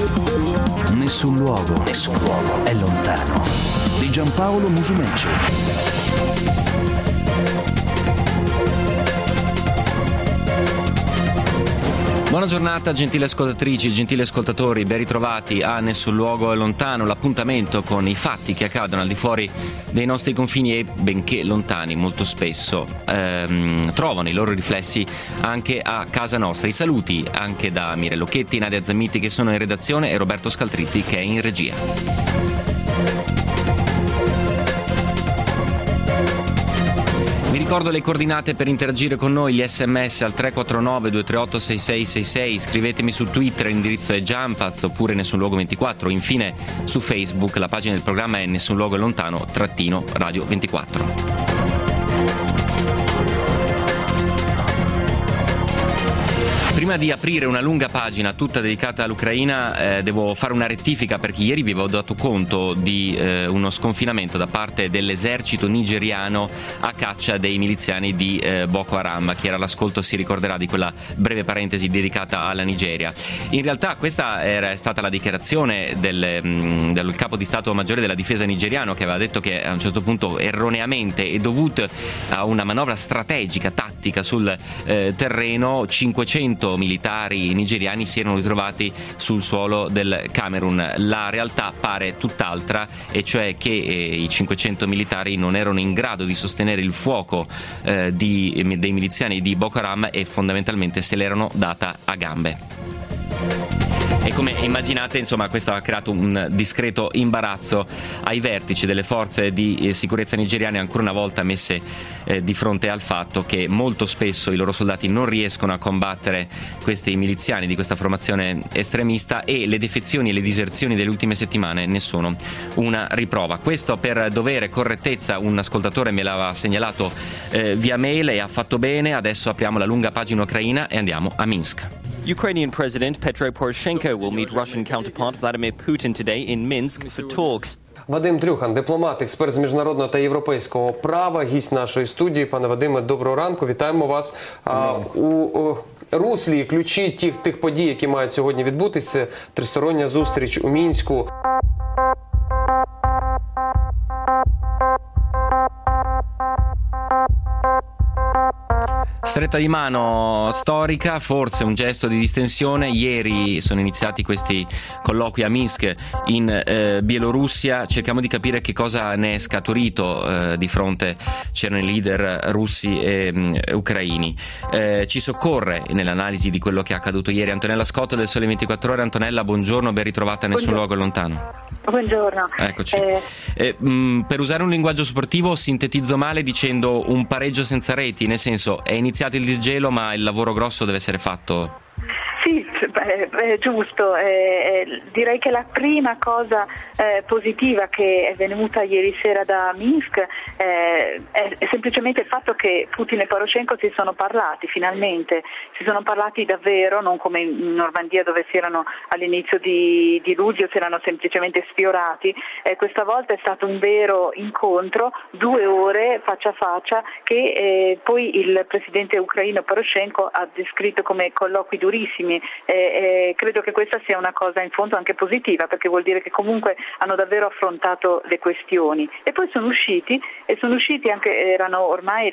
Nessun luogo è lontano. Di Giampaolo Musumeci. Buona giornata, gentili ascoltatrici, gentili ascoltatori, ben ritrovati a Nessun luogo è lontano, l'appuntamento con i fatti che accadono al di fuori dei nostri confini e, benché lontani, molto spesso trovano i loro riflessi anche a casa nostra. I saluti anche da Mire Locchetti, Nadia Zammiti che sono in redazione e Roberto Scaltritti che è in regia. Vi ricordo le coordinate per interagire con noi, gli sms al 349 238 6666, scrivetemi su Twitter, l'indirizzo è Giampaz oppure Nessun Luogo 24, infine su Facebook la pagina del programma è Nessun Luogo è lontano -Radio 24. Prima di aprire una lunga pagina tutta dedicata all'Ucraina, devo fare una rettifica perché ieri vi avevo dato conto di uno sconfinamento da parte dell'esercito nigeriano a caccia dei miliziani di Boko Haram. Chi era all'ascolto si ricorderà di quella breve parentesi dedicata alla Nigeria. In realtà questa era stata la dichiarazione del capo di Stato Maggiore della Difesa nigeriano, che aveva detto che a un certo punto erroneamente e dovuto a una manovra strategica, tattica sul terreno, 500 militari nigeriani si erano ritrovati sul suolo del Camerun. La realtà pare tutt'altra, e cioè che i 500 militari non erano in grado di sostenere il fuoco dei miliziani di Boko Haram e fondamentalmente se l'erano data a gambe. E come immaginate, insomma, questo ha creato un discreto imbarazzo ai vertici delle forze di sicurezza nigeriane, ancora una volta messe di fronte al fatto che molto spesso i loro soldati non riescono a combattere questi miliziani di questa formazione estremista, e le defezioni e le diserzioni delle ultime settimane ne sono una riprova. Questo per dovere, correttezza, un ascoltatore me l'aveva segnalato via mail e ha fatto bene. Adesso apriamo la lunga pagina ucraina e andiamo a Minsk. Ukrainian President Petro Poroshenko will meet Russian counterpart Vladimir Putin today in Minsk for talks. Вадим Трюхан, дипломат, експерт з міжнародного та європейського права, гість нашої студії. Пане Вадиме, доброго ранку, вітаємо вас. У руслі ключі тих подій, які мають сьогодні відбутися, тристороння зустріч у Мінську. Stretta di mano storica, forse un gesto di distensione. Ieri sono iniziati questi colloqui a Minsk in Bielorussia. Cerchiamo di capire che cosa ne è scaturito. Di fronte c'erano i leader russi e ucraini. Ci soccorre nell'analisi di quello che è accaduto ieri Antonella Scott del Sole 24 Ore. Antonella, buongiorno, ben ritrovata a Nessun Luogo è lontano. Buongiorno. Eccoci. Per usare un linguaggio sportivo sintetizzo male dicendo un pareggio senza reti, nel senso è iniziato il disgelo ma il lavoro grosso deve essere fatto. Sì, giusto. Direi che la prima cosa positiva che è venuta ieri sera da Minsk è semplicemente il fatto che Putin e Poroshenko si sono parlati finalmente, si sono parlati davvero, non come in Normandia dove si erano all'inizio di luglio, si erano semplicemente sfiorati. Questa volta è stato un vero incontro, 2 ore faccia a faccia, che poi il presidente ucraino Poroshenko ha descritto come colloqui durissimi. Credo che questa sia una cosa in fondo anche positiva, perché vuol dire che comunque hanno davvero affrontato le questioni. E poi sono usciti anche, erano ormai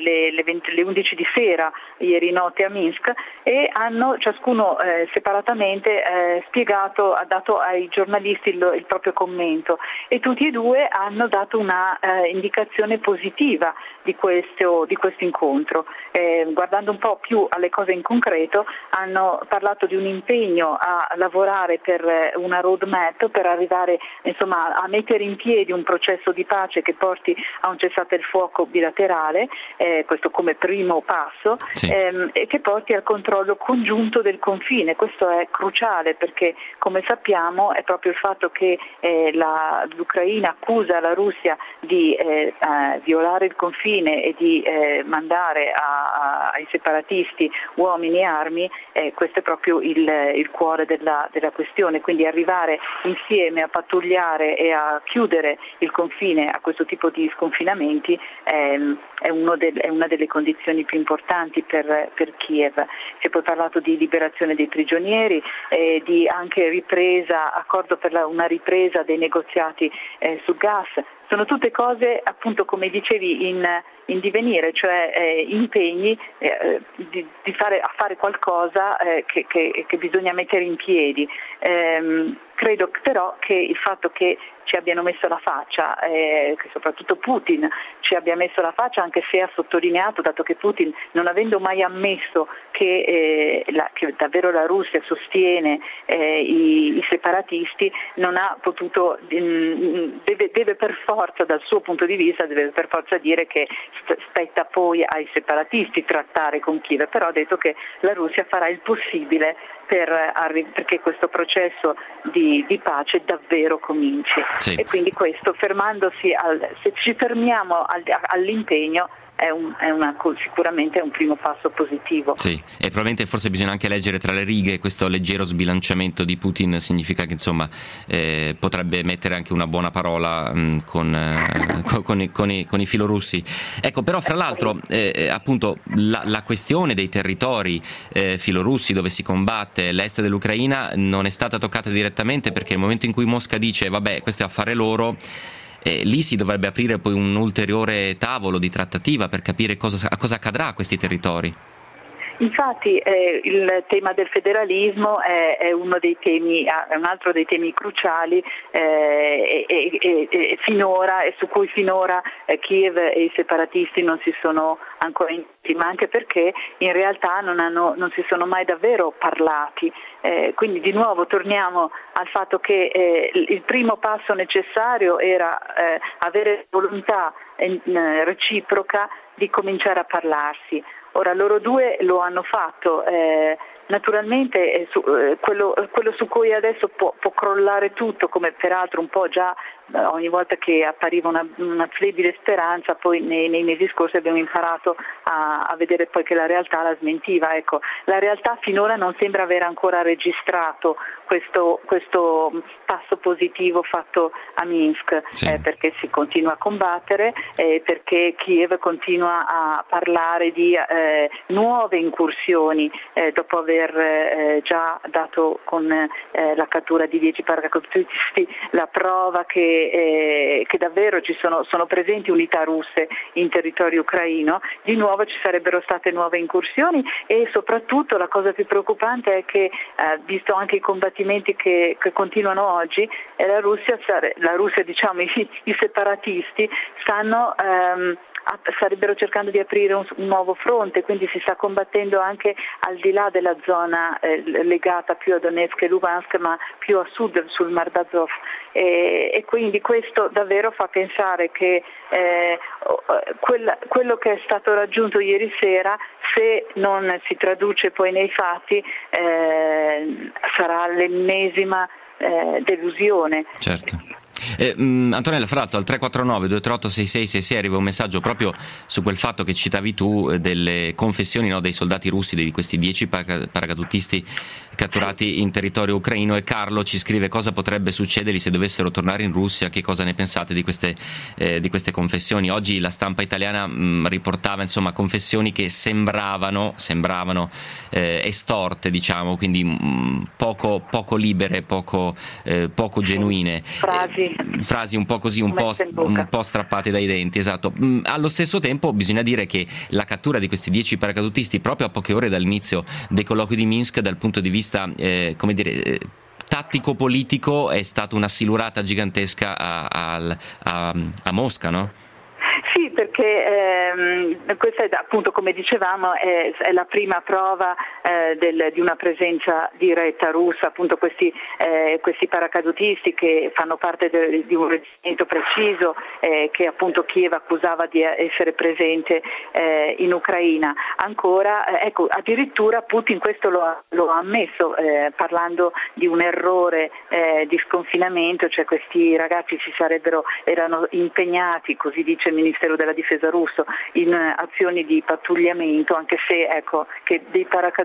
le 11 di sera ieri notte a Minsk, e hanno ciascuno separatamente spiegato, ha dato ai giornalisti il proprio commento, e tutti e due hanno dato una indicazione positiva di questo incontro. Guardando un po' più alle cose in concreto, hanno parlato di un impegno a lavorare per una roadmap per arrivare a mettere in piedi un processo di pace che porti a un cessate il fuoco bilaterale, questo come primo passo, sì. E che porti al controllo congiunto del confine. Questo è cruciale perché, come sappiamo, è proprio il fatto che l'Ucraina accusa la Russia di violare il confine e di mandare ai separatisti uomini e armi, questo è proprio proprio il cuore della questione, quindi arrivare insieme a pattugliare e a chiudere il confine a questo tipo di sconfinamenti è una delle condizioni più importanti per Kiev. Si è poi parlato di liberazione dei prigionieri, di anche accordo per una ripresa dei negoziati sul gas. Sono tutte cose, appunto, come dicevi, in divenire, cioè impegni a fare qualcosa che bisogna mettere in piedi. Credo però che il fatto che ci abbiano messo la faccia, che soprattutto Putin ci abbia messo la faccia, anche se ha sottolineato, dato che Putin, non avendo mai ammesso che davvero la Russia sostiene i separatisti, non ha potuto, deve per forza, dal suo punto di vista, deve per forza dire che spetta poi ai separatisti trattare con Kiev, però ha detto che la Russia farà il possibile perché questo processo di pace davvero cominci. Sì. E quindi questo, se ci fermiamo all'impegno, è sicuramente un primo passo positivo. Sì, e probabilmente forse bisogna anche leggere tra le righe questo leggero sbilanciamento di Putin, significa che insomma potrebbe mettere anche una buona parola con i filorussi. Ecco, però fra l'altro appunto la questione dei territori filorussi dove si combatte l'est dell'Ucraina non è stata toccata direttamente, perché nel momento in cui Mosca dice vabbè, questo è affare loro, lì si dovrebbe aprire poi un ulteriore tavolo di trattativa per capire cosa accadrà a questi territori. Infatti il tema del federalismo è uno dei temi, è un altro dei temi cruciali e su cui finora Kiev e i separatisti non si sono ancora intesi, ma anche perché in realtà non si sono mai davvero parlati. Quindi di nuovo torniamo al fatto che il primo passo necessario era avere volontà reciproca di cominciare a parlarsi. Ora loro due lo hanno fatto, naturalmente quello su cui adesso può crollare tutto, come peraltro un po' già ogni volta che appariva una flebile speranza, poi nei mesi scorsi abbiamo imparato a vedere poi che la realtà la smentiva. Ecco, la realtà finora non sembra aver ancora registrato questo passo positivo fatto a Minsk, sì. Perché si continua a combattere, perché Kiev continua a parlare di nuove incursioni dopo aver già dato con la cattura di 10 paracadutisti la prova che davvero sono presenti unità russe in territorio ucraino. Di nuovo ci sarebbero state nuove incursioni e soprattutto la cosa più preoccupante è che, visto anche i combattimenti che continuano oggi, la Russia, diciamo, i separatisti starebbero cercando di aprire un nuovo fronte, quindi si sta combattendo anche al di là della zona legata più a Donetsk e Lugansk, ma più a sud sul Mar d'Azov, e quindi questo davvero fa pensare che quello che è stato raggiunto ieri sera, se non si traduce poi nei fatti, sarà l'ennesima delusione. Certo. Antonella, fra l'altro al 349 238 6666 arriva un messaggio proprio su quel fatto che citavi tu, delle confessioni, no, dei soldati russi, di questi 10 paracadutisti catturati in territorio ucraino, e Carlo ci scrive: cosa potrebbe succedergli se dovessero tornare in Russia, che cosa ne pensate di queste confessioni? Oggi la stampa italiana riportava insomma confessioni che sembravano estorte, diciamo, quindi poco libere, poco genuine, frasi un po' così, un po' strappate dai denti, esatto. Allo stesso tempo bisogna dire che la cattura di questi 10 paracadutisti proprio a poche ore dall'inizio dei colloqui di Minsk, dal punto di vista tattico-politico, è stata una silurata gigantesca a Mosca, no? Sì, perché questa è, appunto, come dicevamo, è la prima prova di una presenza diretta russa, appunto questi paracadutisti che fanno parte di un reggimento preciso che appunto Kiev accusava di essere presente in Ucraina. Ancora, ecco, addirittura Putin questo lo ha ammesso, parlando di un errore di sconfinamento, cioè questi ragazzi erano impegnati, così dice il Ministero della Difesa russo, in azioni di pattugliamento, anche se ecco che dei paracadutisti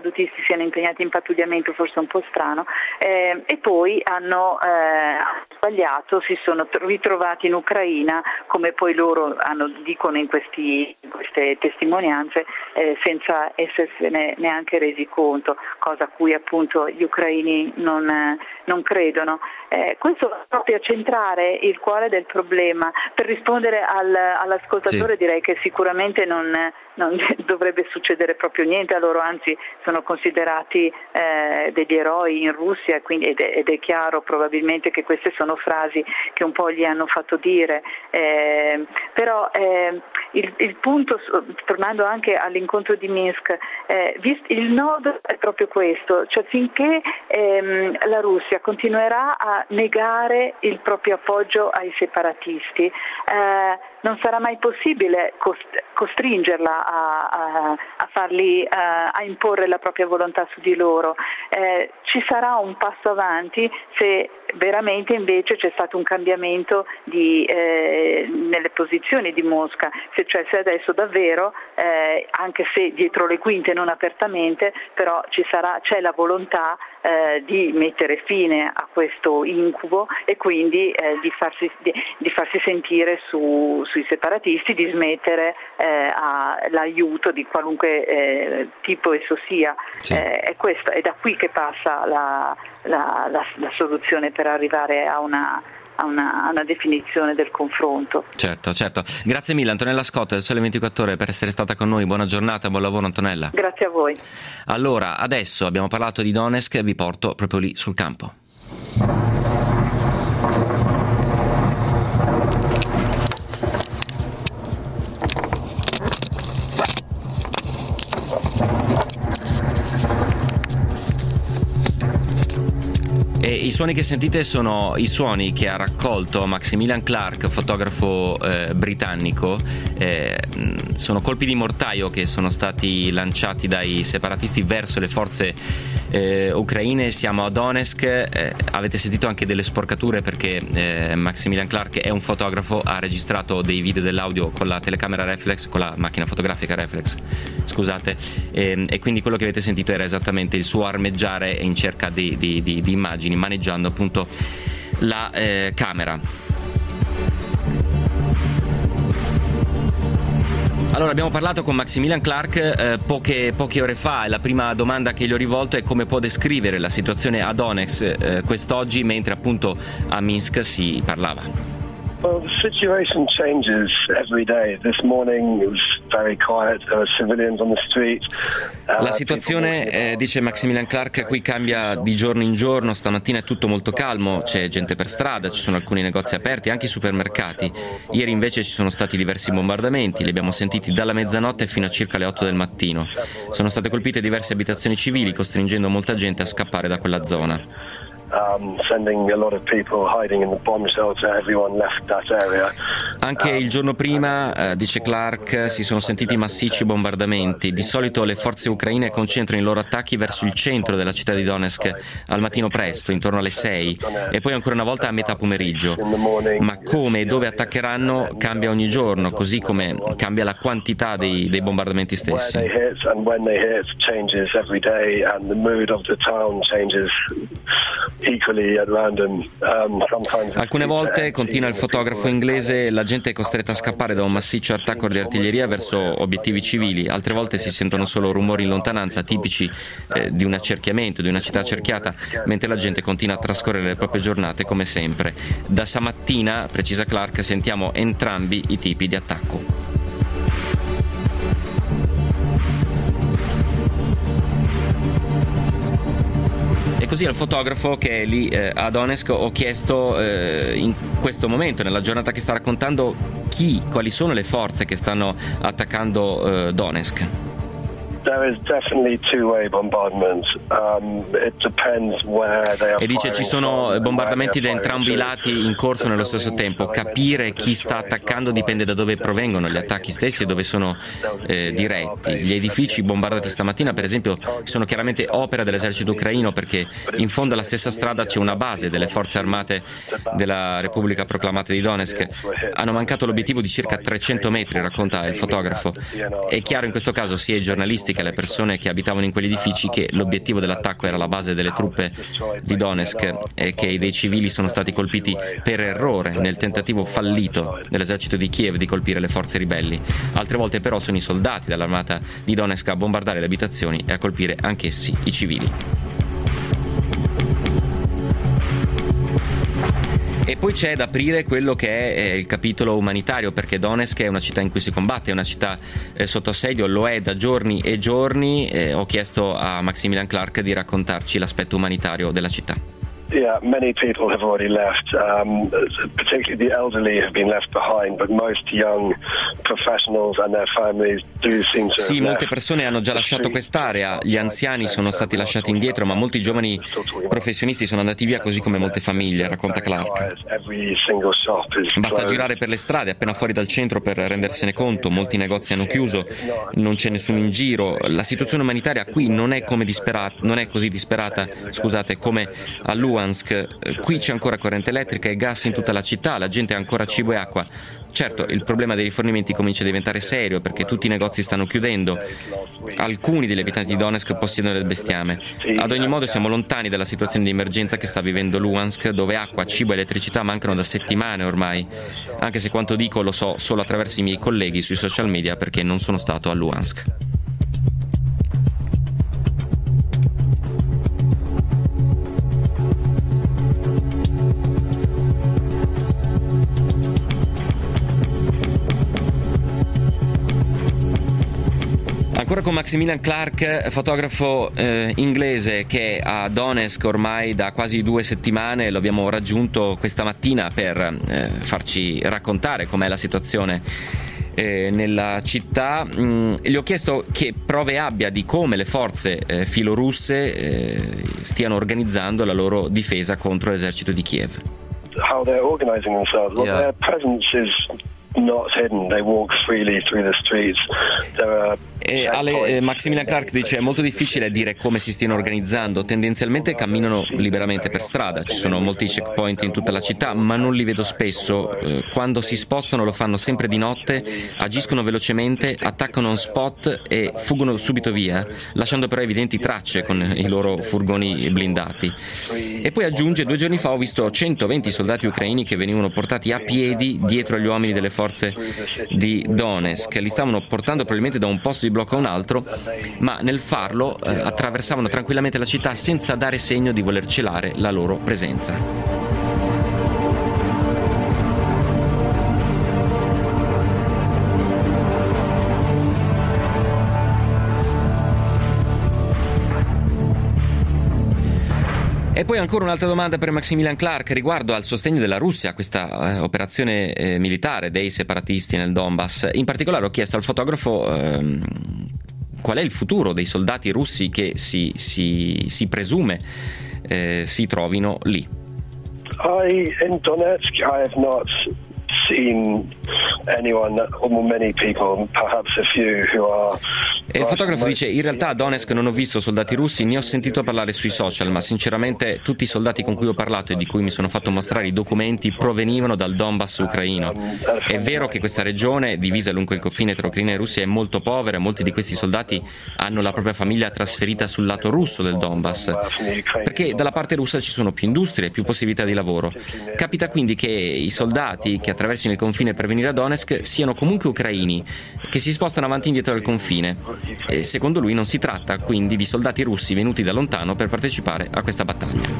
paracadutisti siano impegnati in pattugliamento forse è un po' strano, e poi hanno sbagliato, si sono ritrovati in Ucraina, come poi loro dicono in queste testimonianze, senza essersene neanche resi conto, cosa a cui appunto gli ucraini non credono. Questo va proprio a centrare il cuore del problema. Per rispondere all'ascoltatore, sì, direi che sicuramente non dovrebbe succedere proprio niente a loro, anzi sono considerati degli eroi in Russia, ed è chiaro probabilmente che queste sono frasi che un po' gli hanno fatto dire, però il punto, tornando anche all'incontro di Minsk, il nodo è proprio questo, cioè finché la Russia continuerà a negare il proprio appoggio ai separatisti, non sarà mai possibile costringerla a farli, a imporre la propria volontà su di loro. Ci sarà un passo avanti se veramente invece c'è stato un cambiamento nelle posizioni di Mosca, se adesso davvero, anche se dietro le quinte non apertamente, però c'è la volontà di mettere fine a questo incubo e quindi di farsi sentire sui separatisti, di smettere l'aiuto di qualunque tipo esso sia. Sì. È da qui che passa la soluzione per arrivare a una definizione del confronto. Certo. Grazie mille Antonella Scott del Sole 24 Ore per essere stata con noi. Buona giornata, buon lavoro Antonella. Grazie a voi. Allora, adesso abbiamo parlato di Donetsk, vi porto proprio lì sul campo. I suoni che sentite sono i suoni che ha raccolto Maximilian Clark, fotografo britannico. Sono colpi di mortaio che sono stati lanciati dai separatisti verso le forze ucraine. Siamo a Donetsk, avete sentito anche delle sporcature perché Maximilian Clark è un fotografo, ha registrato dei video dell'audio con la telecamera reflex, con la macchina fotografica reflex, scusate, e quindi quello che avete sentito era esattamente il suo armeggiare in cerca di immagini, maneggiando appunto la camera. Allora, abbiamo parlato con Maximilian Clark poche ore fa, e la prima domanda che gli ho rivolto è come può descrivere la situazione a Donetsk quest'oggi, mentre appunto a Minsk si parlava. Well, the situation changes every day. This morning it was very quiet. There were civilians on the street. La situazione, dice Maximilian Clark, qui cambia di giorno in giorno. Stamattina è tutto molto calmo, c'è gente per strada, ci sono alcuni negozi aperti, anche i supermercati. Ieri invece ci sono stati diversi bombardamenti, li abbiamo sentiti dalla mezzanotte fino a circa le 8 del mattino. Sono state colpite diverse abitazioni civili, costringendo molta gente a scappare da quella zona. Sending a lot of people hiding in the bomb shelter. Everyone left that area. Anche il giorno prima, dice Clark, si sono sentiti massicci bombardamenti. Di solito le forze ucraine concentrano i loro attacchi verso il centro della città di Donetsk al mattino presto, intorno alle 6, e poi ancora una volta a metà pomeriggio. Ma come e dove attaccheranno cambia ogni giorno, così come cambia la quantità dei bombardamenti stessi. Alcune volte, continua il fotografo inglese, la gente è costretta a scappare da un massiccio attacco di artiglieria verso obiettivi civili, altre volte si sentono solo rumori in lontananza tipici di un accerchiamento, di una città accerchiata, mentre la gente continua a trascorrere le proprie giornate come sempre. Da stamattina, precisa Clark, sentiamo entrambi i tipi di attacco. Così al fotografo che è lì a Donetsk ho chiesto in questo momento, nella giornata che sta raccontando, quali sono le forze che stanno attaccando Donetsk. E dice ci sono bombardamenti da entrambi i lati in corso nello stesso tempo. Capire chi sta attaccando dipende da dove provengono gli attacchi stessi e dove sono diretti. Gli edifici bombardati stamattina, per esempio, sono chiaramente opera dell'esercito ucraino, perché in fondo alla stessa strada c'è una base delle forze armate della Repubblica Proclamata di Donetsk. Hanno mancato l'obiettivo di circa 300 metri, racconta il fotografo. È chiaro in questo caso sia i giornalisti civilistiche alle persone che abitavano in quegli edifici che l'obiettivo dell'attacco era la base delle truppe di Donetsk e che dei civili sono stati colpiti per errore nel tentativo fallito dell'esercito di Kiev di colpire le forze ribelli. Altre volte però sono i soldati dell'armata di Donetsk a bombardare le abitazioni e a colpire anch'essi i civili. E poi c'è da aprire quello che è il capitolo umanitario, perché Donetsk è una città in cui si combatte, è una città sotto assedio, lo è da giorni e giorni. Ho chiesto a Maximilian Clark di raccontarci l'aspetto umanitario della città. Yeah, many people have already left, particularly the elderly have been left behind, but most young professionals and their families do seem to Sì, molte persone hanno già lasciato quest'area, gli anziani sono stati lasciati indietro, ma molti giovani professionisti sono andati via, così come molte famiglie, racconta Clark. Basta girare per le strade appena fuori dal centro per rendersene conto, molti negozi hanno chiuso, non c'è nessuno in giro. La situazione umanitaria qui non è così disperata, come a Luhansk. Qui c'è ancora corrente elettrica e gas in tutta la città, la gente ha ancora cibo e acqua. Certo, il problema dei rifornimenti comincia a diventare serio perché tutti i negozi stanno chiudendo. Alcuni degli abitanti di Donetsk possiedono del bestiame. Ad ogni modo siamo lontani dalla situazione di emergenza che sta vivendo Luhansk, dove acqua, cibo e elettricità mancano da settimane ormai. Anche se quanto dico lo so solo attraverso i miei colleghi sui social media, perché non sono stato a Luhansk. Ancora con Maximilian Clark, fotografo inglese che è a Donetsk ormai da quasi 2 settimane. Lo abbiamo raggiunto questa mattina per farci raccontare com'è la situazione nella città. Gli ho chiesto che prove abbia di come le forze filorusse stiano organizzando la loro difesa contro l'esercito di Kiev. How they're organizing themselves. Well, their presence is not hidden. They walk freely through the streets. Maximilian Clark dice: è molto difficile dire come si stiano organizzando, tendenzialmente camminano liberamente per strada, ci sono molti checkpoint in tutta la città, ma non li vedo spesso. Quando si spostano lo fanno sempre di notte, agiscono velocemente, attaccano on spot e fuggono subito via, lasciando però evidenti tracce con i loro furgoni blindati. E poi aggiunge: 2 giorni fa ho visto 120 soldati ucraini che venivano portati a piedi dietro agli uomini delle forze di Donetsk, li stavano portando probabilmente da un posto di blocco a un altro, ma nel farlo attraversavano tranquillamente la città senza dare segno di voler celare la loro presenza. E poi ancora un'altra domanda per Maximilian Clark riguardo al sostegno della Russia a questa operazione militare dei separatisti nel Donbass. In particolare ho chiesto al fotografo qual è il futuro dei soldati russi che si presume si trovino lì. In Donetsk I have not seen anyone, or many people, perhaps a few who are. E il fotografo dice: in realtà a Donetsk non ho visto soldati russi, ne ho sentito parlare sui social, ma sinceramente tutti i soldati con cui ho parlato e di cui mi sono fatto mostrare i documenti provenivano dal Donbass ucraino. È vero che questa regione, divisa lungo il confine tra Ucraina e Russia, è molto povera, molti di questi soldati hanno la propria famiglia trasferita sul lato russo del Donbass, perché dalla parte russa ci sono più industrie e più possibilità di lavoro. Capita quindi che i soldati che attraversino il confine per venire a Donetsk siano comunque ucraini, che si spostano avanti e indietro dal confine. E secondo lui non si tratta quindi di soldati russi venuti da lontano per partecipare a questa battaglia.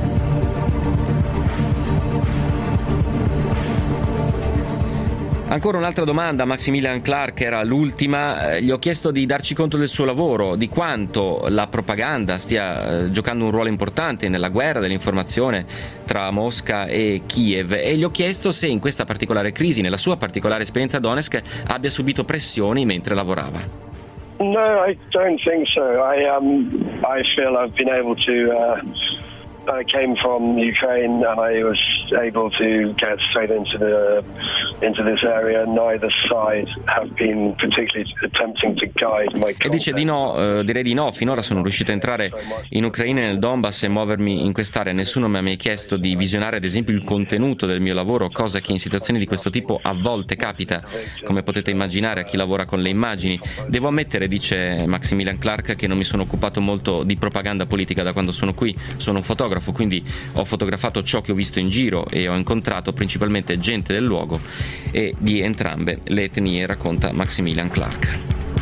Ancora un'altra domanda, Maximilian Clark era l'ultima. Gli ho chiesto di darci conto del suo lavoro, di quanto la propaganda stia giocando un ruolo importante nella guerra dell'informazione tra Mosca e Kiev, e gli ho chiesto se in questa particolare crisi, nella sua particolare esperienza a Donetsk, abbia subito pressioni mentre lavorava. No, I don't think so. I feel I've been able to I came from Ukraine and I was able to get straight into this area. Neither side have been particularly attempting to guide my content. E dice di no, direi di no, finora sono riuscito a entrare in Ucraina e nel Donbass e muovermi in quest'area. Nessuno mi ha mai chiesto di visionare ad esempio il contenuto del mio lavoro, cosa che in situazioni di questo tipo a volte capita, come potete immaginare a chi lavora con le immagini. Devo ammettere, dice Maximilian Clark, che non mi sono occupato molto di propaganda politica da quando sono qui. Sono un fotografo, quindi ho fotografato ciò che ho visto in giro e ho incontrato principalmente gente del luogo e di entrambe le etnie, racconta Maximilian Clark.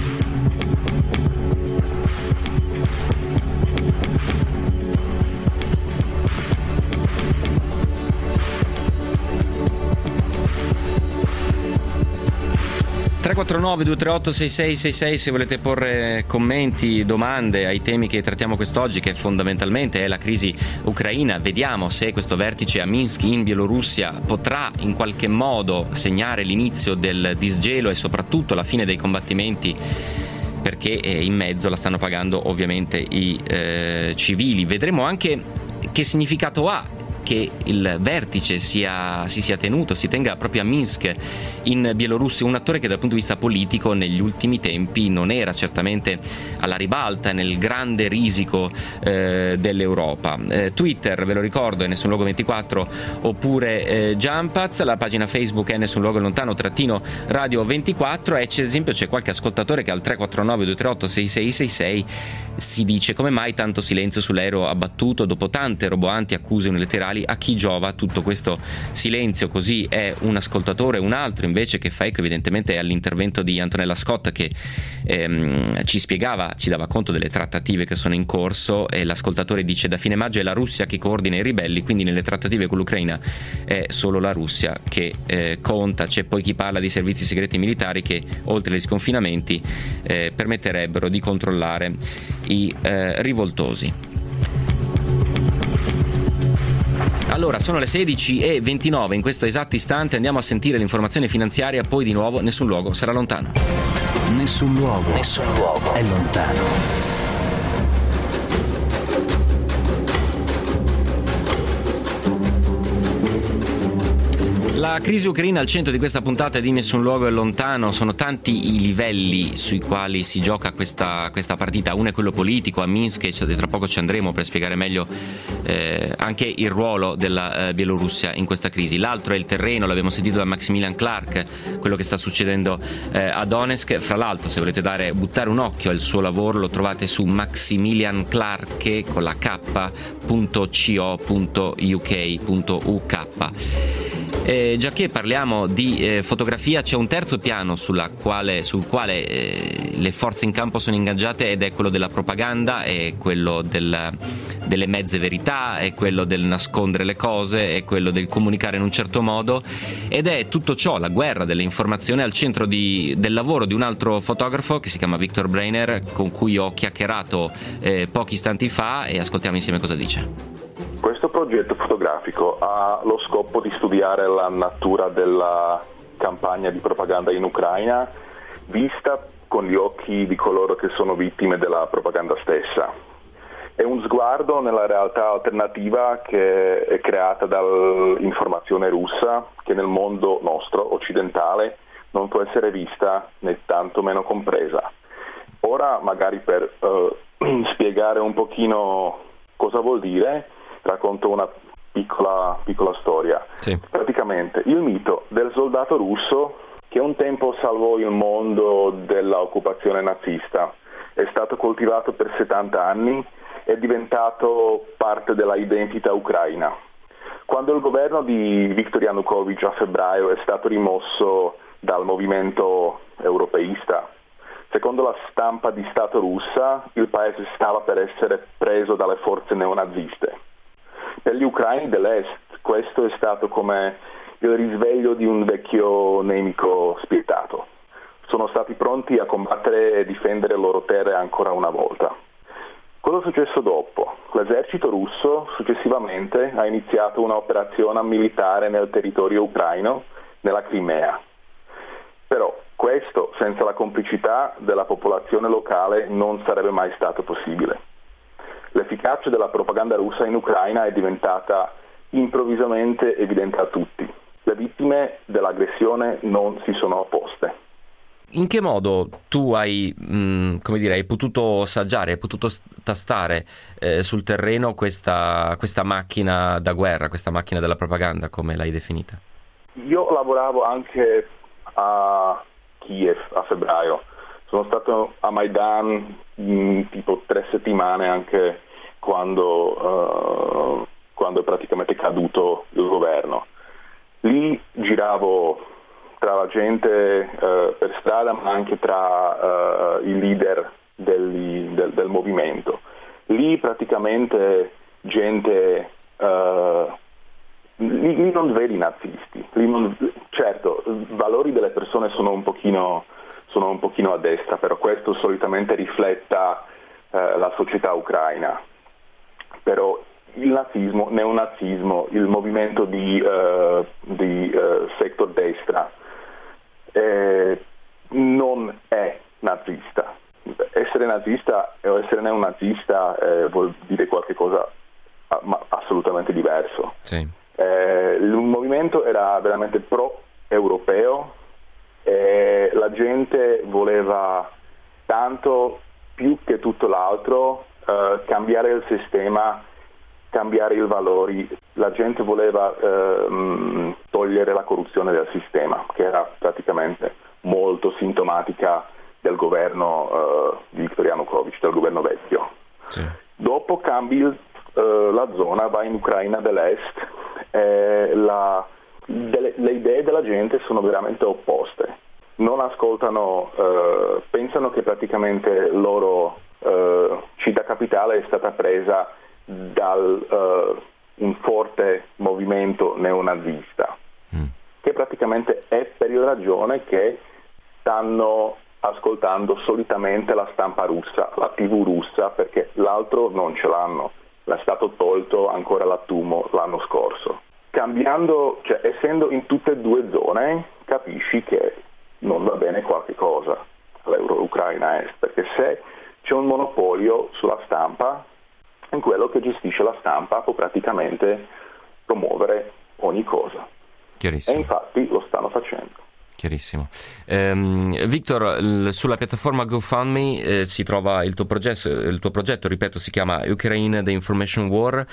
(349-238-6666) se volete porre commenti, domande ai temi che trattiamo quest'oggi, che fondamentalmente è la crisi ucraina. Vediamo se questo vertice a Minsk in Bielorussia potrà in qualche modo segnare l'inizio del disgelo e soprattutto la fine dei combattimenti, perché in mezzo la stanno pagando ovviamente i civili. Vedremo anche che significato ha che il vertice si sia tenuto, si tenga proprio a Minsk in Bielorussia, un attore che dal punto di vista politico negli ultimi tempi non era certamente alla ribalta nel grande risico dell'Europa. Twitter, ve lo ricordo, è Nessun Luogo 24 oppure Jumpaz, la pagina Facebook è Nessun Luogo Lontano _Radio 24 e ad esempio c'è qualche ascoltatore che al 349-238-6666 si dice: come mai tanto silenzio sull'aereo abbattuto dopo tante roboanti accuse unilaterali? A chi giova tutto questo silenzio? Così è un ascoltatore. Un altro invece che fa eco evidentemente all'intervento di Antonella Scotta, che ci dava conto delle trattative che sono in corso, e l'ascoltatore dice: da fine maggio è la Russia che coordina i ribelli, quindi nelle trattative con l'Ucraina è solo la Russia che conta. C'è poi chi parla di servizi segreti militari che oltre agli sconfinamenti permetterebbero di controllare i rivoltosi. Allora, sono le 16:29, in questo esatto istante andiamo a sentire l'informazione finanziaria, poi di nuovo Nessun Luogo sarà lontano. Nessun luogo è lontano. La crisi ucraina al centro di questa puntata di Nessun Luogo è lontano. Sono tanti i livelli sui quali si gioca questa partita. Uno è quello politico a Minsk, e tra poco ci andremo per spiegare meglio anche il ruolo della Bielorussia in questa crisi. L'altro è il terreno, l'abbiamo sentito da Maximilian Clark, quello che sta succedendo a Donetsk. Fra l'altro, se volete buttare un occhio al suo lavoro, lo trovate su Maximilian Clark con la k.co.uk.uk. Già che parliamo di fotografia, c'è un terzo piano sul quale le forze in campo sono ingaggiate, ed è quello della propaganda, è quello delle mezze verità, è quello del nascondere le cose, è quello del comunicare in un certo modo, ed è tutto ciò, la guerra dell'informazione, al centro del lavoro di un altro fotografo che si chiama Victor Breiner, con cui ho chiacchierato pochi istanti fa, e ascoltiamo insieme cosa dice. Questo progetto fotografico ha lo scopo di studiare la natura della campagna di propaganda in Ucraina vista con gli occhi di coloro che sono vittime della propaganda stessa. È un sguardo nella realtà alternativa che è creata dall'informazione russa, che nel mondo nostro occidentale non può essere vista né tanto meno compresa. Ora, magari per spiegare un pochino cosa vuol dire, racconto una piccola storia. Sì. Praticamente il mito del soldato russo che un tempo salvò il mondo dall'occupazione nazista è stato coltivato per 70 anni, è diventato parte della identità ucraina. Quando il governo di Viktor Yanukovych a febbraio è stato rimosso dal movimento europeista, secondo la stampa di Stato russa, il paese stava per essere preso dalle forze neonaziste. Per gli ucraini dell'Est questo è stato come il risveglio di un vecchio nemico spietato. Sono stati pronti a combattere e difendere le loro terre ancora una volta. Cosa è successo dopo? L'esercito russo successivamente ha iniziato un'operazione militare nel territorio ucraino, nella Crimea. Però questo, senza la complicità della popolazione locale, non sarebbe mai stato possibile. l'efficacia della propaganda russa in Ucraina è diventata improvvisamente evidente a tutti. Le vittime dell'aggressione non si sono opposte. In che modo tu hai potuto assaggiare, hai potuto tastare sul terreno questa macchina da guerra, questa macchina della propaganda, come l'hai definita? Io lavoravo anche a Kiev a febbraio. Sono stato a Maidan tipo 3 settimane anche quando è praticamente caduto il governo. Lì giravo tra la gente per strada, ma anche tra i leader del movimento. Lì praticamente gente, lì non vedi nazisti, certo, i valori delle persone sono un pochino a destra, però questo solitamente rifletta la società ucraina. Però il nazismo, neonazismo, il movimento di sector destra non è nazista. Essere nazista o essere neonazista vuol dire qualche cosa ma assolutamente diverso. Sì. Il movimento era veramente pro-europeo e la gente voleva tanto, più che tutto l'altro, cambiare il sistema, cambiare i valori. La gente voleva togliere la corruzione del sistema, che era praticamente molto sintomatica del governo di Viktor Yanukovych, del governo vecchio. Sì. Dopo cambi la zona, vai in Ucraina dell'Est e le idee della gente sono veramente opposte. Non ascoltano, pensano che praticamente loro città capitale è stata presa da un forte movimento neonazista, che praticamente è per la ragione che stanno ascoltando solitamente la stampa russa, la TV russa, perché l'altro non ce l'hanno, l'è stato tolto ancora l'Atumo l'anno scorso. Cambiando, cioè essendo in tutte e due zone, capisci che non va bene qualche cosa all'Ucraina Est, perché se c'è un monopolio sulla stampa, in quello che gestisce la stampa può praticamente promuovere ogni cosa. Chiarissimo. E infatti lo stanno facendo. Chiarissimo. Victor, sulla piattaforma GoFundMe si trova il tuo progetto, ripeto, si chiama Ukraine The Information War.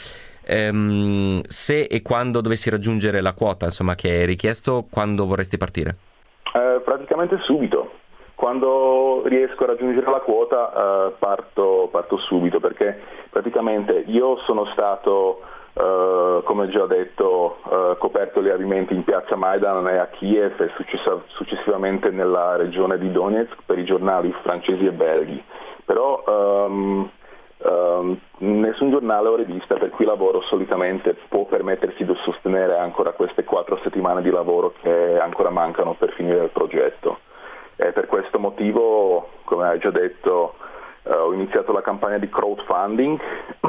Se e quando dovessi raggiungere la quota, insomma, che è richiesto, quando vorresti partire? Praticamente subito. Quando riesco a raggiungere la quota parto subito, perché praticamente io sono stato, come già detto, coperto gli avvimenti in piazza Maidan e a Kiev e successivamente nella regione di Donetsk per i giornali francesi e belghi. Però nessun giornale o rivista per cui lavoro solitamente può permettersi di sostenere ancora queste 4 settimane di lavoro che ancora mancano per finire il progetto. E per questo motivo, come hai già detto, ho iniziato la campagna di crowdfunding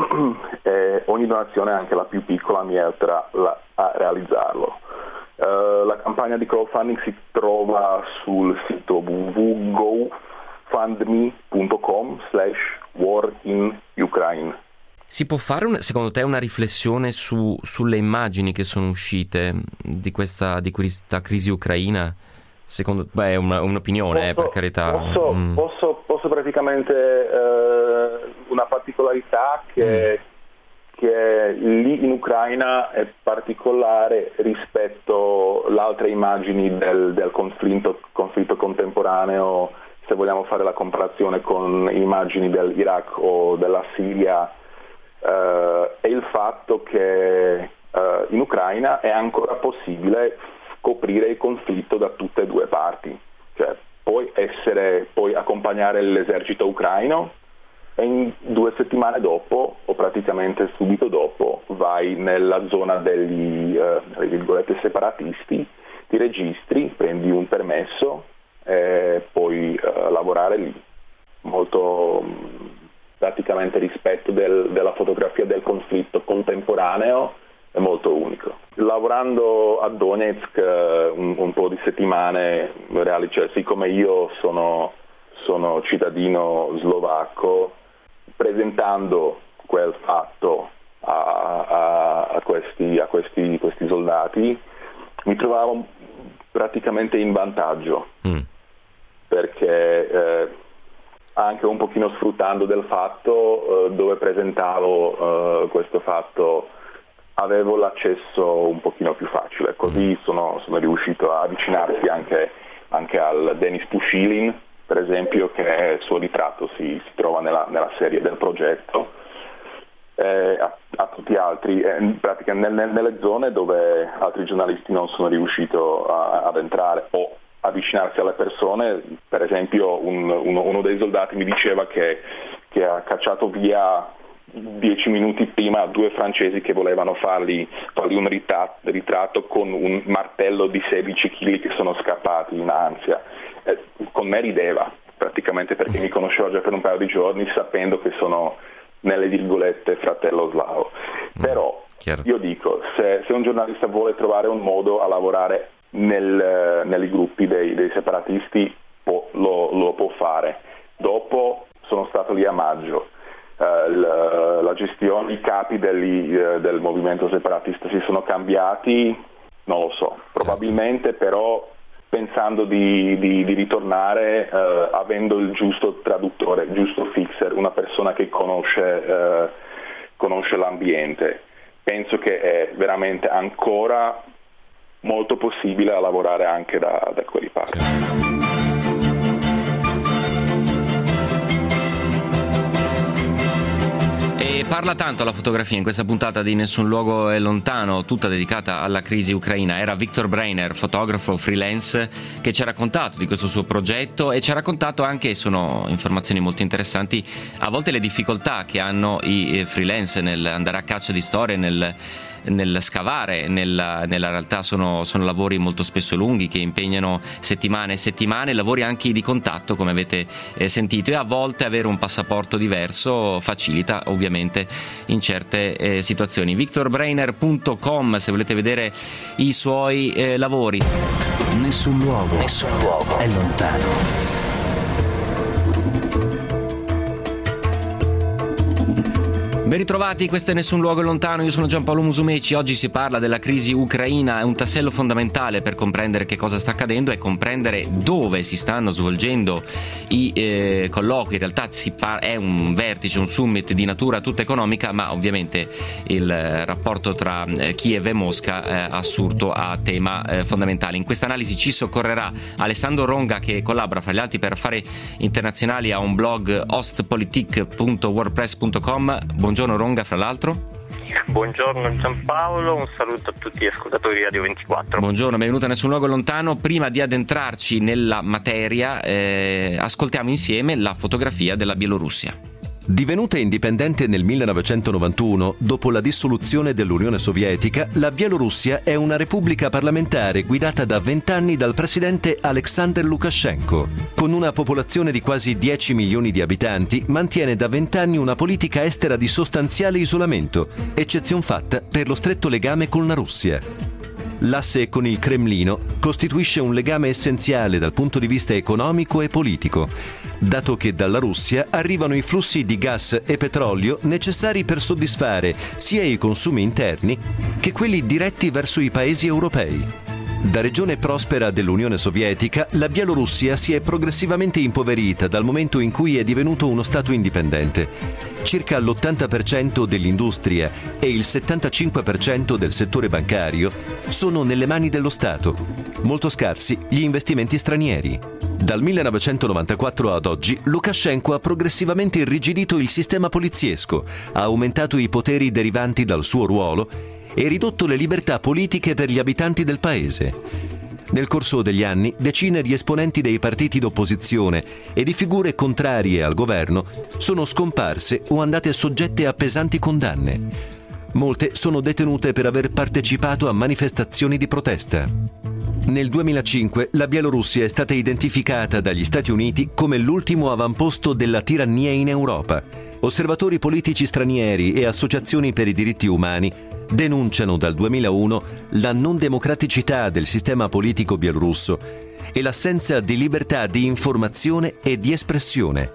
e ogni donazione, anche la più piccola, mi aiuterà a realizzarlo. La campagna di crowdfunding si trova sul sito www.gofundme.com/war-in-Ukraine. Si può fare, secondo te, una riflessione sulle immagini che sono uscite di questa crisi ucraina? Secondo è un'opinione, per carità. Posso praticamente una particolarità che lì in Ucraina è particolare rispetto alle altre immagini del conflitto contemporaneo. Se vogliamo fare la comparazione con immagini dell'Iraq o della Siria, è il fatto che in Ucraina è ancora possibile coprire il conflitto da tutte e due parti, cioè puoi accompagnare l'esercito ucraino e in 2 settimane dopo o praticamente subito dopo vai nella zona degli separatisti, ti registri, prendi un permesso e puoi lavorare lì. Molto praticamente rispetto della fotografia del conflitto contemporaneo è molto unico. Lavorando a Donetsk un po' di settimane, cioè, siccome io sono cittadino slovacco, presentando quel fatto a questi soldati, mi trovavo praticamente in vantaggio, perché anche un pochino sfruttando del fatto dove presentavo questo fatto avevo l'accesso un pochino più facile, così sono riuscito a avvicinarsi anche al Denis Pushilin, per esempio, che il suo ritratto si trova nella serie del progetto, a tutti gli altri, praticamente nelle zone dove altri giornalisti non sono riusciti ad entrare o avvicinarsi alle persone. Per esempio uno dei soldati mi diceva che ha cacciato via 10 minuti prima 2 francesi che volevano fargli un ritratto con un martello di 16 kg che sono scappati in ansia. Con me rideva praticamente, perché mi conosceva già per un paio di giorni, sapendo che sono nelle virgolette fratello slavo. Però io dico, se un giornalista vuole trovare un modo a lavorare nei gruppi dei separatisti, lo può fare. Dopo sono stato lì a maggio, la gestione, i capi del movimento separatista si sono cambiati, non lo so, probabilmente, però pensando di ritornare avendo il giusto traduttore, il giusto fixer, una persona che conosce l'ambiente. Penso che è veramente ancora molto possibile a lavorare anche da quelle parti. Parla tanto la fotografia in questa puntata di Nessun luogo è lontano, tutta dedicata alla crisi ucraina. Era Victor Breiner, fotografo freelance, che ci ha raccontato di questo suo progetto e ci ha raccontato anche, sono informazioni molto interessanti, a volte le difficoltà che hanno i freelance nel andare a caccia di storie, nel scavare, nella realtà sono lavori molto spesso lunghi che impegnano settimane e settimane, lavori anche di contatto, come avete sentito, e a volte avere un passaporto diverso facilita ovviamente in certe situazioni. VictorBreiner.com se volete vedere i suoi lavori. Nessun luogo è lontano. Ben ritrovati, questo è Nessun luogo è lontano, io sono Giampaolo Musumeci. Oggi si parla della crisi ucraina, è un tassello fondamentale per comprendere che cosa sta accadendo e comprendere dove si stanno svolgendo i colloqui. In realtà è un vertice, un summit di natura tutta economica, ma ovviamente il rapporto tra Kiev e Mosca è assurdo a tema fondamentale. In questa analisi ci soccorrerà Alessandro Ronga, che collabora fra gli altri per affari internazionali a un blog ostpolitik.wordpress.com. Buongiorno Ronga, fra l'altro. Buongiorno Giampaolo, un saluto a tutti gli ascoltatori di Radio 24. Buongiorno, benvenuto a Nessun luogo lontano. Prima di addentrarci nella materia, ascoltiamo insieme la fotografia della Bielorussia. Divenuta indipendente nel 1991, dopo la dissoluzione dell'Unione Sovietica, la Bielorussia è una repubblica parlamentare guidata da 20 anni dal presidente Alexander Lukashenko. Con una popolazione di quasi 10 milioni di abitanti, mantiene da 20 anni una politica estera di sostanziale isolamento, eccezion fatta per lo stretto legame con la Russia. L'asse con il Cremlino costituisce un legame essenziale dal punto di vista economico e politico, dato che dalla Russia arrivano i flussi di gas e petrolio necessari per soddisfare sia i consumi interni che quelli diretti verso i paesi europei. Da regione prospera dell'Unione Sovietica, la Bielorussia si è progressivamente impoverita dal momento in cui è divenuto uno Stato indipendente. Circa l'80% dell'industria e il 75% del settore bancario sono nelle mani dello Stato. Molto scarsi gli investimenti stranieri. Dal 1994 ad oggi, Lukashenko ha progressivamente irrigidito il sistema poliziesco, ha aumentato i poteri derivanti dal suo ruolo e ridotto le libertà politiche per gli abitanti del paese. Nel corso degli anni, decine di esponenti dei partiti d'opposizione e di figure contrarie al governo sono scomparse o andate soggette a pesanti condanne. Molte sono detenute per aver partecipato a manifestazioni di protesta. Nel 2005 la Bielorussia è stata identificata dagli Stati Uniti come l'ultimo avamposto della tirannia in Europa. Osservatori politici stranieri e associazioni per i diritti umani denunciano dal 2001 la non democraticità del sistema politico bielorusso e l'assenza di libertà di informazione e di espressione.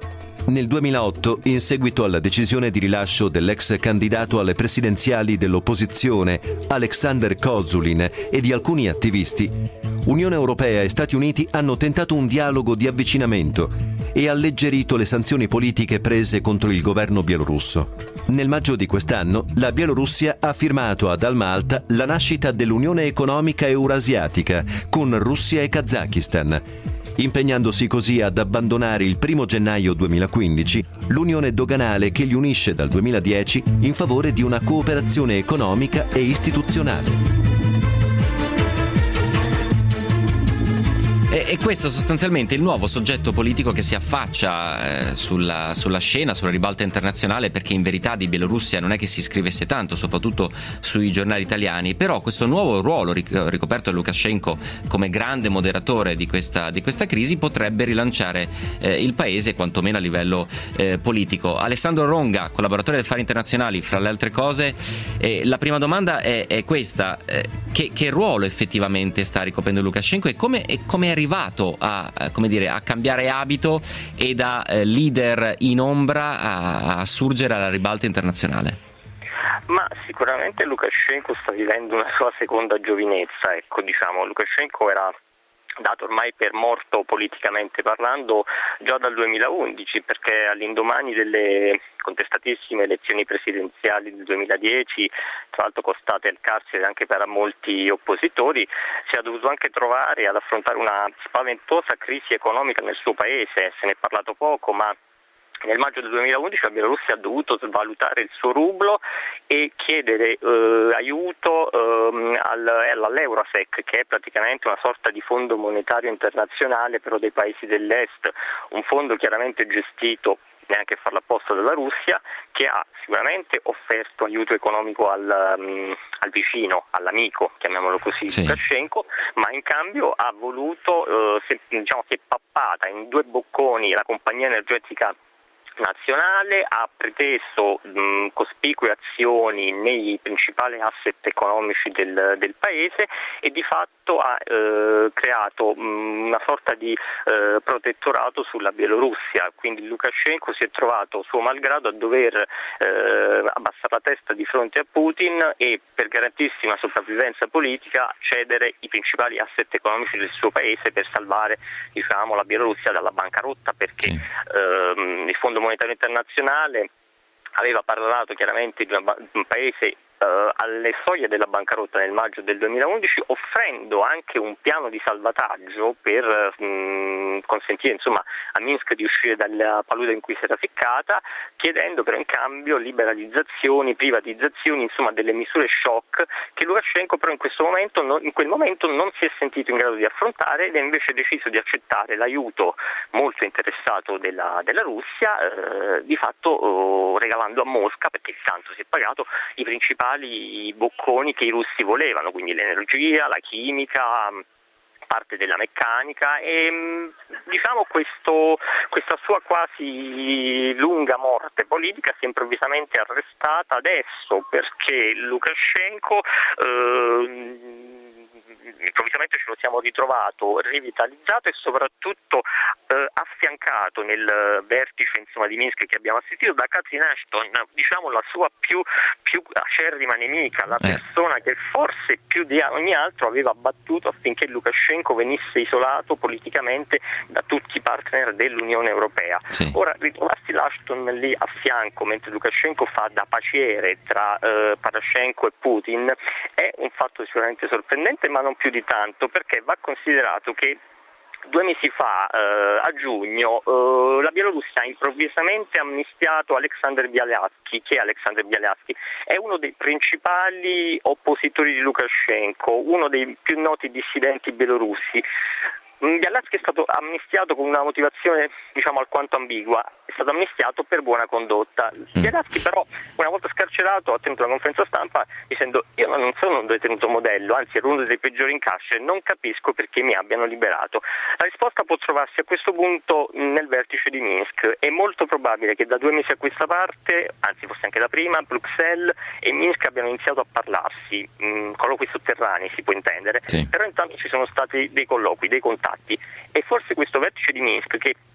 Nel 2008, in seguito alla decisione di rilascio dell'ex candidato alle presidenziali dell'opposizione, Alexander Kozulin, e di alcuni attivisti, Unione Europea e Stati Uniti hanno tentato un dialogo di avvicinamento e alleggerito le sanzioni politiche prese contro il governo bielorusso. Nel maggio di quest'anno, la Bielorussia ha firmato ad Alma Ata la nascita dell'Unione Economica Eurasiatica con Russia e Kazakistan, impegnandosi così ad abbandonare il 1 gennaio 2015 l'unione doganale che li unisce dal 2010 in favore di una cooperazione economica e istituzionale. E questo sostanzialmente è il nuovo soggetto politico che si affaccia sulla scena, sulla ribalta internazionale, perché in verità di Bielorussia non è che si scrivesse tanto, soprattutto sui giornali italiani, però questo nuovo ruolo ricoperto da Lukashenko come grande moderatore di questa crisi potrebbe rilanciare il paese, quantomeno a livello politico. Alessandro Ronga, collaboratore del Affari Internazionali, fra le altre cose, la prima domanda è questa: che ruolo effettivamente sta ricoprendo Lukashenko e come è arrivato a cambiare abito e da leader in ombra a surgere alla ribalta internazionale? Ma sicuramente Lukashenko sta vivendo una sua seconda giovinezza, Lukashenko era dato ormai per morto politicamente parlando già dal 2011, perché all'indomani delle contestatissime elezioni presidenziali del 2010, tra l'altro costate al carcere anche per molti oppositori, si è dovuto anche trovare ad affrontare una spaventosa crisi economica nel suo paese. Se ne è parlato poco, ma nel maggio del 2011 la Bielorussia ha dovuto svalutare il suo rublo e chiedere aiuto all'Eurasec, che è praticamente una sorta di fondo monetario internazionale però dei paesi dell'est, un fondo chiaramente gestito neanche a farlo apposta dalla Russia, che ha sicuramente offerto aiuto economico al vicino, all'amico, chiamiamolo così, sì, Lukashenko, ma in cambio ha voluto, si è pappata in 2 bocconi la compagnia energetica nazionale, ha preteso cospicue azioni nei principali asset economici del paese e di fatto ha creato una sorta di protettorato sulla Bielorussia. Quindi Lukashenko si è trovato suo malgrado a dover abbassare la testa di fronte a Putin e, per garantirsi una sopravvivenza politica, cedere i principali asset economici del suo paese per salvare la Bielorussia dalla bancarotta, perché il Fondo Monetario Internazionale aveva parlato chiaramente di un paese alle soglie della bancarotta nel maggio del 2011, offrendo anche un piano di salvataggio per consentire a Minsk di uscire dalla palude in cui si era ficcata, chiedendo però in cambio liberalizzazioni, privatizzazioni, delle misure shock che Lukashenko però in quel momento non si è sentito in grado di affrontare ed ha invece deciso di accettare l'aiuto molto interessato della Russia, di fatto regalando a Mosca, perché tanto si è pagato, i principali bocconi che i russi volevano, quindi l'energia, la chimica, parte della meccanica, e questa sua quasi lunga morte politica si è improvvisamente arrestata adesso, perché Lukashenko improvvisamente ce lo siamo ritrovato rivitalizzato e soprattutto affiancato nel vertice di Minsk che abbiamo assistito da Catherine Ashton, la sua più acerrima nemica, la persona che forse più di ogni altro aveva battuto affinché Lukashenko venisse isolato politicamente da tutti i partner dell'Unione Europea. Sì. Ora ritrovarsi l'Ashton lì a fianco mentre Lukashenko fa da paciere tra Poroshenko e Putin è un fatto sicuramente sorprendente, ma non più di tanto, perché va considerato che 2 mesi fa, a giugno, la Bielorussia ha improvvisamente amnistiato Alexander Bialyatsky. Chi è Alexander Bialyatsky? È uno dei principali oppositori di Lukashenko, uno dei più noti dissidenti bielorussi. Bialyatsky è stato amnistiato con una motivazione alquanto ambigua, è stato amnistiato per buona condotta. Bialyatsky però, una volta scarcerato, ha tenuto una conferenza stampa dicendo: io non sono un detenuto modello, anzi ero uno dei peggiori in carcere, non capisco perché mi abbiano liberato. La risposta può trovarsi a questo punto nel vertice di Minsk. È molto probabile che da 2 mesi a questa parte, anzi forse anche da prima, Bruxelles e Minsk abbiano iniziato a parlarsi, colloqui sotterranei si può intendere, sì. Però intanto ci sono stati dei colloqui, dei contatti, e forse questo vertice di Minsk, che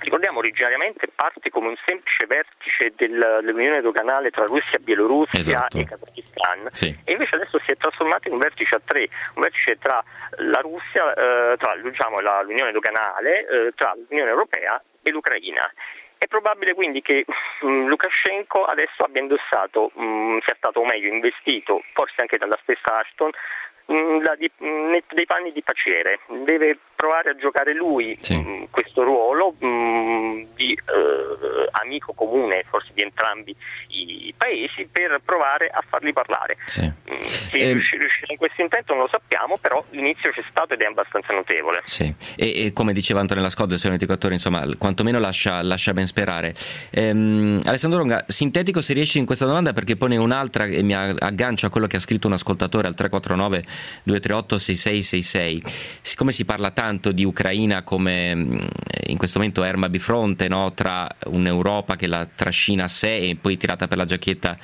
ricordiamo originariamente parte come un semplice vertice dell'unione doganale tra Russia, Bielorussia esatto. e Kazakistan, sì. E invece adesso si è trasformato in un vertice a tre, un vertice tra la Russia, tra l'unione doganale, tra l'Unione Europea e l'Ucraina. È probabile quindi che Lukashenko adesso abbia indossato, sia stato o meglio investito, forse anche dalla stessa Ashton, dei panni di paciere. Deve provare a giocare lui questo ruolo di amico comune, forse di entrambi i paesi, per provare a farli parlare. Se riuscirà in questo intento non lo sappiamo, però l'inizio c'è stato ed è abbastanza notevole. Sì. E come diceva Antonella Scott del Sole 24 Ore, insomma, quantomeno lascia ben sperare. Alessandro Ronga, sintetico se riesci in questa domanda, perché pone un'altra e mi aggancio a quello che ha scritto un ascoltatore al 349 238 6666. Siccome si parla tanto di Ucraina come in questo momento erma bifronte, no? Tra un'Europa che la trascina a sé e poi tirata per la giacchetta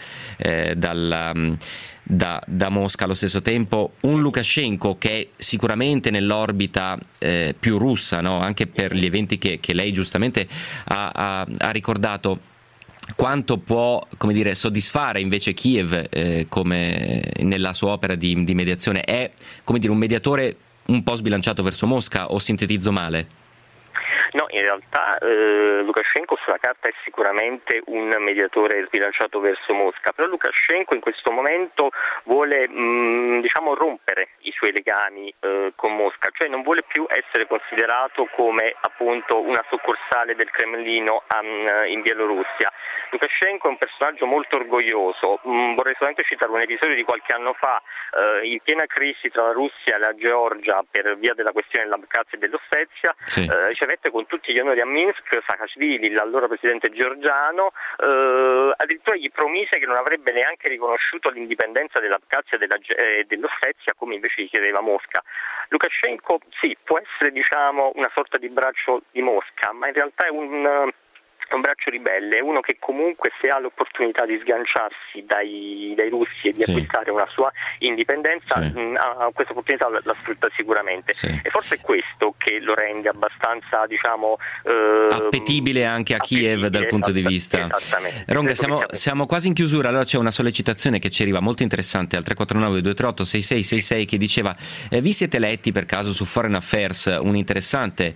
da Mosca allo stesso tempo, un Lukashenko che è sicuramente nell'orbita più russa, no? Anche per gli eventi che lei giustamente ha ricordato. Quanto può, come dire, soddisfare invece Kiev come nella sua opera di mediazione? È, come dire, un mediatore un po' sbilanciato verso Mosca, o sintetizzo male? No, in realtà Lukashenko sulla carta è sicuramente un mediatore sbilanciato verso Mosca, però Lukashenko in questo momento vuole rompere i suoi legami con Mosca, cioè non vuole più essere considerato come appunto una soccorsale del Cremlino in Bielorussia. Lukashenko è un personaggio molto orgoglioso. Vorrei solamente citare un episodio di qualche anno fa, in piena crisi tra la Russia e la Georgia per via della questione dell'Abkhazia e dell'Ossetia, ricevette con tutti gli onori a Minsk Saakashvili, l'allora presidente georgiano, addirittura gli promise che non avrebbe neanche riconosciuto l'indipendenza dell'Abkhazia e dell'Ossetia, come invece gli chiedeva Mosca. Lukashenko sì, può essere una sorta di braccio di Mosca, ma in realtà è un braccio ribelle, è uno che comunque, se ha l'opportunità di sganciarsi dai russi e di acquistare una sua indipendenza, questa opportunità la sfrutta sicuramente. E forse è questo che lo rende abbastanza appetibile anche a Kiev dal punto di vista. Ronga, siamo quasi in chiusura. Allora c'è una sollecitazione che ci arriva molto interessante al 349 238 6666 che diceva: vi siete letti per caso su Foreign Affairs un'interessante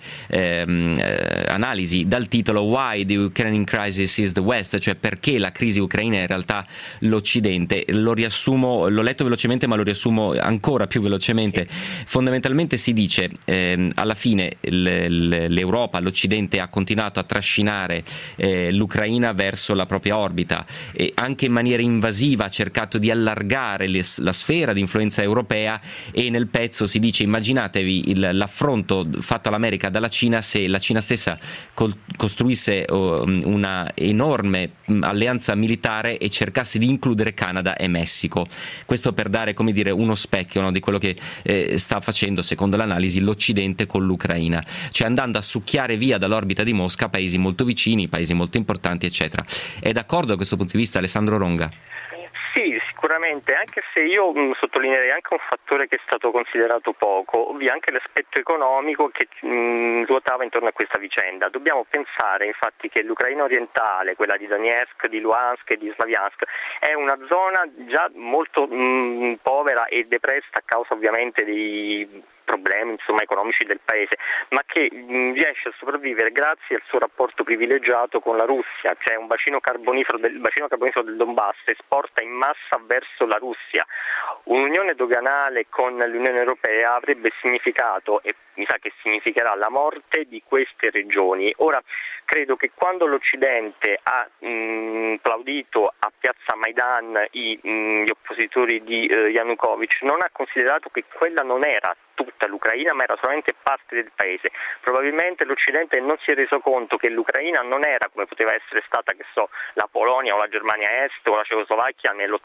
analisi dal titolo Why the Ukrainian Crisis is the West, cioè perché la crisi ucraina è in realtà l'Occidente? Lo riassumo, l'ho letto velocemente ma lo riassumo ancora più velocemente. Fondamentalmente si dice alla fine l'Europa, l'Occidente ha continuato a trascinare l'Ucraina verso la propria orbita e anche in maniera invasiva ha cercato di allargare la sfera di influenza europea, e nel pezzo si dice: immaginatevi l'affronto fatto all'America dalla Cina se la Cina stessa costruisse una enorme alleanza militare e cercasse di includere Canada e Messico. Questo per dare, come dire, uno specchio, no, di quello che sta facendo, secondo l'analisi, l'Occidente con l'Ucraina, cioè andando a succhiare via dall'orbita di Mosca paesi molto vicini, paesi molto importanti, eccetera. È d'accordo da questo punto di vista Alessandro Ronga? Sì, sicuramente, anche se io sottolineerei anche un fattore che è stato considerato poco, ovvio anche l'aspetto economico che ruotava intorno a questa vicenda. Dobbiamo pensare infatti che l'Ucraina orientale, quella di Donetsk, di Luhansk e di Slaviansk, è una zona già molto povera e depressa a causa ovviamente dei problemi economici del paese, ma che riesce a sopravvivere grazie al suo rapporto privilegiato con la Russia. C'è un bacino carbonifero del Donbass, esporta in massa verso la Russia. Un'unione doganale con l'Unione Europea avrebbe significato, e mi sa che significherà, la morte di queste regioni. Ora, credo che quando l'Occidente ha applaudito a Piazza Maidan gli oppositori di Yanukovych, non ha considerato che quella non era tutta l'Ucraina, ma era solamente parte del paese. Probabilmente l'Occidente non si è reso conto che l'Ucraina non era, come poteva essere stata, la Polonia o la Germania Est o la Cecoslovacchia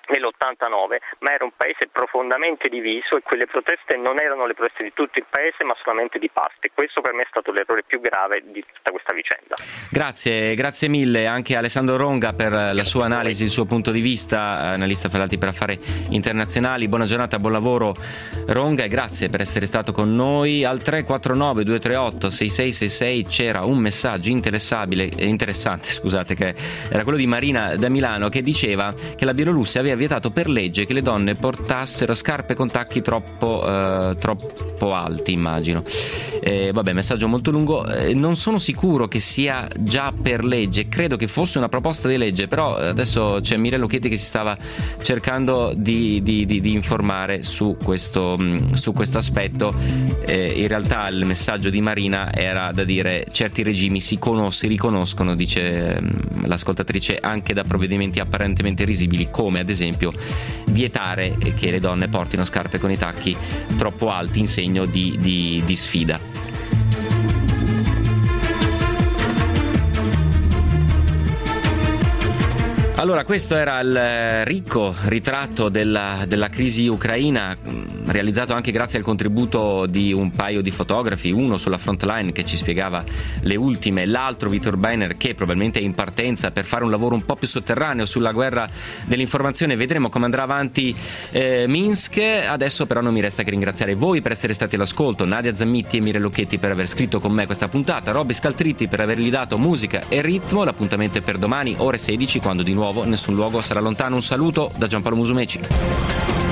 nell'89, ma era un paese profondamente diviso e quelle proteste non erano le proteste di tutto il paese ma solamente di parte. Questo per me è stato l'errore più grave di tutta questa vicenda. Grazie mille anche a Alessandro Ronga per la sua analisi, il suo punto di vista, analista per l'Alti per Affari Internazionali. Buona giornata, buon lavoro Ronga e grazie per essere stato con noi. Al 349 238 6666 c'era un messaggio interessante, che era quello di Marina da Milano, che diceva che la Bielorussia aveva vietato per legge che le donne portassero scarpe con tacchi troppo alti, immagino. Messaggio molto lungo. Non sono sicuro che sia già per legge, credo che fosse una proposta di legge, però adesso c'è Mirello Chetti che si stava cercando di informare su questo aspetto. In realtà il messaggio di Marina era da dire: certi regimi si riconoscono, dice l'ascoltatrice, anche da provvedimenti apparentemente risibili, come ad esempio vietare che le donne portino scarpe con i tacchi troppo alti in segno di sfida. Allora, questo era il ricco ritratto della crisi ucraina, realizzato anche grazie al contributo di un paio di fotografi, uno sulla frontline che ci spiegava le ultime, l'altro Vitor Beiner che probabilmente è in partenza per fare un lavoro un po' più sotterraneo sulla guerra dell'informazione. Vedremo come andrà avanti Minsk. Adesso però non mi resta che ringraziare voi per essere stati all'ascolto, Nadia Zammitti e Mirello Chetti per aver scritto con me questa puntata, Robby Scaltritti per avergli dato musica e ritmo. L'appuntamento è per domani ore 16, quando di nuovo Nessun Luogo sarà lontano. Un saluto da Giampaolo Musumeci.